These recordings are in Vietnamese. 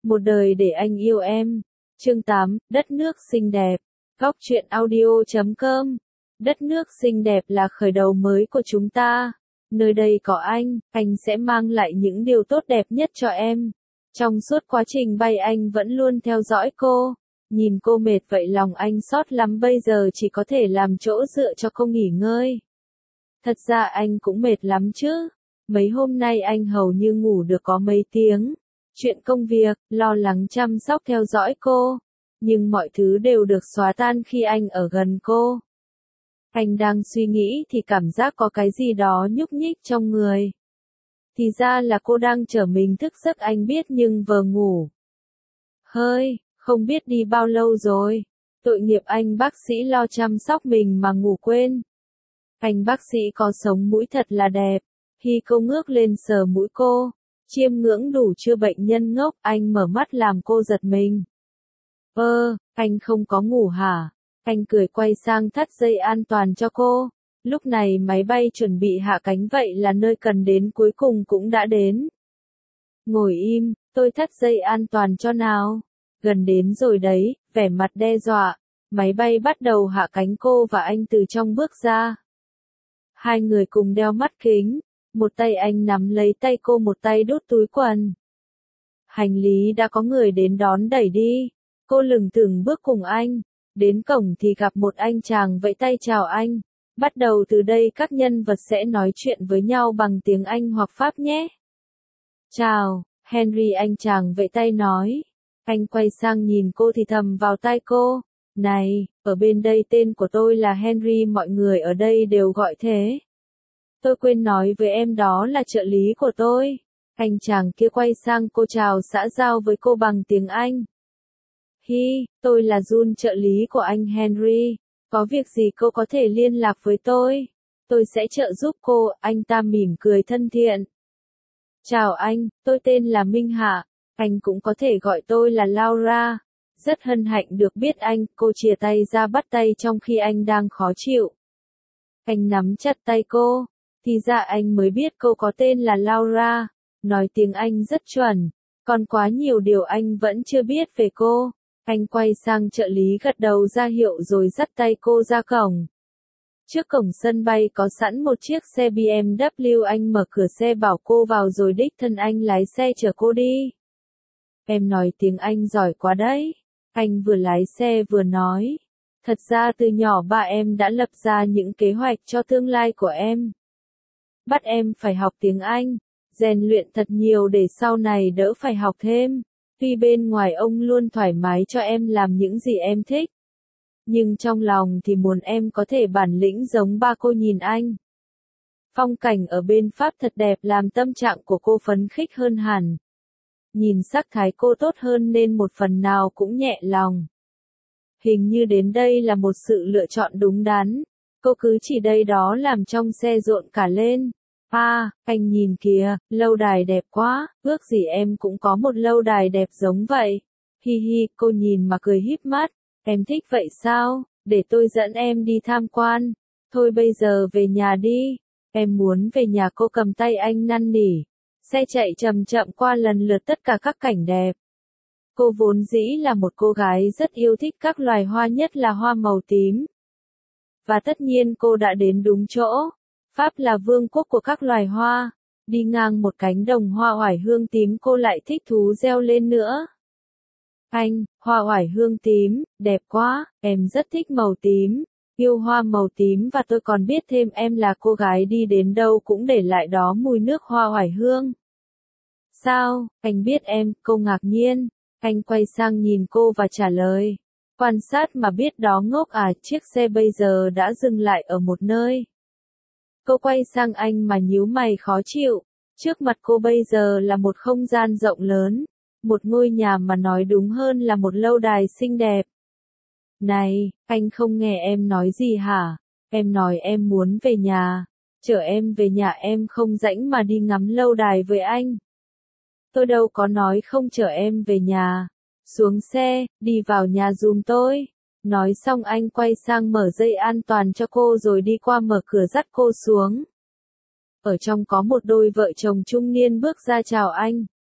Một đời để anh yêu em. Chương 8, Đất nước xinh đẹp. Góc truyện audio.com. Đất nước xinh đẹp là khởi đầu mới của chúng ta. Nơi đây có anh sẽ mang lại những điều tốt đẹp nhất cho em. Trong suốt quá trình bay anh vẫn luôn theo dõi cô. Nhìn cô mệt vậy lòng anh xót lắm, bây giờ chỉ có thể làm chỗ dựa cho cô nghỉ ngơi. Thật ra anh cũng mệt lắm chứ. Mấy hôm nay anh hầu như ngủ được có mấy tiếng. Chuyện công việc, lo lắng chăm sóc theo dõi cô. Nhưng mọi thứ đều được xóa tan khi anh ở gần cô. Anh đang suy nghĩ thì cảm giác có cái gì đó nhúc nhích trong người. Thì ra là cô đang chở mình thức giấc, anh biết nhưng vờ ngủ. Không biết đi bao lâu rồi. Tội nghiệp anh bác sĩ lo chăm sóc mình mà ngủ quên. Anh bác sĩ có sống mũi thật là đẹp. Khi cô ngước lên sờ mũi cô, chiêm ngưỡng đủ chưa bệnh nhân ngốc, anh mở mắt làm cô giật mình. Anh không có ngủ hả? Anh cười quay sang thắt dây an toàn cho cô. Lúc này máy bay chuẩn bị hạ cánh, vậy là nơi cần đến cuối cùng cũng đã đến. Ngồi im, tôi thắt dây an toàn cho nào. Gần đến rồi đấy, vẻ mặt đe dọa. Máy bay bắt đầu hạ cánh, cô và anh từ trong bước ra. Hai người cùng đeo mắt kính. Một tay anh nắm lấy tay cô, một tay đút túi quần. Hành lý đã có người đến đón đẩy đi. Cô lững thững bước cùng anh. Đến cổng thì gặp một anh chàng vẫy tay chào anh. Bắt đầu từ đây các nhân vật sẽ nói chuyện với nhau bằng tiếng Anh hoặc Pháp nhé. Chào, Henry, anh chàng vẫy tay nói. Anh quay sang nhìn cô thì thầm vào tai cô. Này, ở bên đây tên của tôi là Henry, mọi người ở đây đều gọi thế. Tôi quên nói với em đó là trợ lý của tôi. Anh chàng kia quay sang cô chào xã giao với cô bằng tiếng Anh. Tôi là Jun, trợ lý của anh Henry. Có việc gì cô có thể liên lạc với tôi. Tôi sẽ trợ giúp cô, anh ta mỉm cười thân thiện. Chào anh, tôi tên là Minh Hạ. Anh cũng có thể gọi tôi là Laura. Rất hân hạnh được biết anh, cô chìa tay ra bắt tay trong khi anh đang khó chịu. Anh nắm chặt tay cô. Thì ra anh mới biết cô có tên là Laura. Nói tiếng Anh rất chuẩn. Còn quá nhiều điều anh vẫn chưa biết về cô. Anh quay sang trợ lý gật đầu ra hiệu rồi dắt tay cô ra cổng. Trước cổng sân bay có sẵn một chiếc xe BMW, anh mở cửa xe bảo cô vào rồi đích thân anh lái xe chở cô đi. Em nói tiếng Anh giỏi quá đấy. Anh vừa lái xe vừa nói. Thật ra từ nhỏ ba em đã lập ra những kế hoạch cho tương lai của em. Bắt em phải học tiếng Anh, rèn luyện thật nhiều để sau này đỡ phải học thêm. Tuy bên ngoài ông luôn thoải mái cho em làm những gì em thích. Nhưng trong lòng thì muốn em có thể bản lĩnh giống ba. Cô nhìn anh. Phong cảnh ở bên Pháp thật đẹp làm tâm trạng của cô phấn khích hơn hẳn. Nhìn sắc thái cô tốt hơn nên một phần nào cũng nhẹ lòng. Hình như đến đây là một sự lựa chọn đúng đắn. Cô cứ chỉ đây đó làm trong xe rộn cả lên. Anh nhìn kìa, lâu đài đẹp quá, ước gì em cũng có một lâu đài đẹp giống vậy. Cô nhìn mà cười híp mắt. Em thích vậy sao? Để tôi dẫn em đi tham quan. Thôi bây giờ về nhà đi. Em muốn về nhà, cô cầm tay anh năn nỉ. Xe chạy chậm chậm qua lần lượt tất cả các cảnh đẹp. Cô vốn dĩ là một cô gái rất yêu thích các loài hoa, nhất là hoa màu tím. Và tất nhiên cô đã đến đúng chỗ. Pháp là vương quốc của các loài hoa. Đi ngang một cánh đồng hoa oải hương tím, cô lại thích thú reo lên nữa. Hoa oải hương tím, đẹp quá, em rất thích màu tím. Yêu hoa màu tím, và tôi còn biết thêm em là cô gái đi đến đâu cũng để lại đó mùi nước hoa oải hương. Sao, anh biết em? Cô ngạc nhiên. Anh quay sang nhìn cô và trả lời. Quan sát mà biết đó ngốc à, chiếc xe bây giờ đã dừng lại ở một nơi. Cô quay sang anh mà nhíu mày khó chịu. Trước mặt cô bây giờ là một không gian rộng lớn. Một ngôi nhà, mà nói đúng hơn là một lâu đài xinh đẹp. Này, anh không nghe em nói gì hả? Em nói em muốn về nhà. Chở em về nhà, em không rảnh mà đi ngắm lâu đài với anh. Tôi đâu có nói không chở em về nhà. Xuống xe, đi vào nhà giùm tôi. Nói xong anh quay sang mở dây an toàn cho cô rồi đi qua mở cửa dắt cô xuống. Ở trong có một đôi vợ chồng trung niên bước ra chào anh.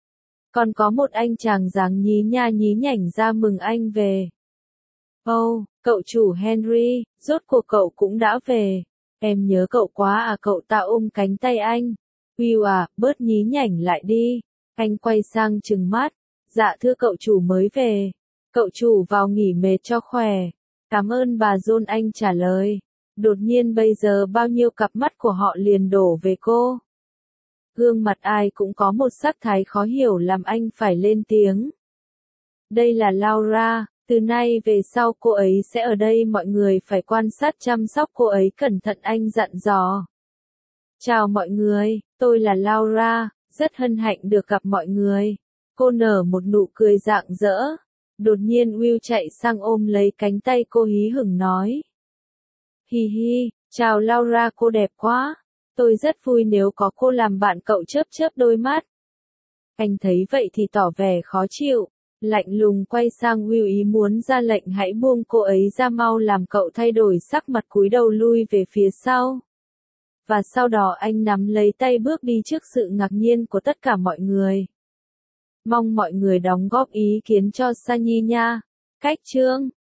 Còn có một anh chàng dáng nhí nha nhí nhảnh ra mừng anh về. Oh, cậu chủ Henry, rốt cuộc cậu cũng đã về. Em nhớ cậu quá à, cậu ta ôm cánh tay anh. Will à, bớt nhí nhảnh lại đi. Anh quay sang trừng mắt. Dạ thưa cậu chủ mới về. Cậu chủ vào nghỉ mệt cho khỏe. Cảm ơn bà John, anh trả lời. Đột nhiên bây giờ bao nhiêu cặp mắt của họ liền đổ về cô. Gương mặt ai cũng có một sắc thái khó hiểu làm anh phải lên tiếng. Đây là Laura, từ nay về sau cô ấy sẽ ở đây, mọi người phải quan sát chăm sóc cô ấy cẩn thận, anh dặn dò. Chào mọi người, tôi là Laura, rất hân hạnh được gặp mọi người. Cô nở một nụ cười rạng rỡ. Đột nhiên Will chạy sang ôm lấy cánh tay cô hí hửng nói. Hi hi, chào Laura, cô đẹp quá. Tôi rất vui nếu có cô làm bạn, cậu chớp chớp đôi mắt. Anh thấy vậy thì tỏ vẻ khó chịu, lạnh lùng quay sang Will ý muốn ra lệnh hãy buông cô ấy ra mau, làm cậu thay đổi sắc mặt cúi đầu lui về phía sau. Và sau đó anh nắm lấy tay bước đi trước sự ngạc nhiên của tất cả mọi người. Mong mọi người đóng góp ý kiến cho Sunny nha. Cách chương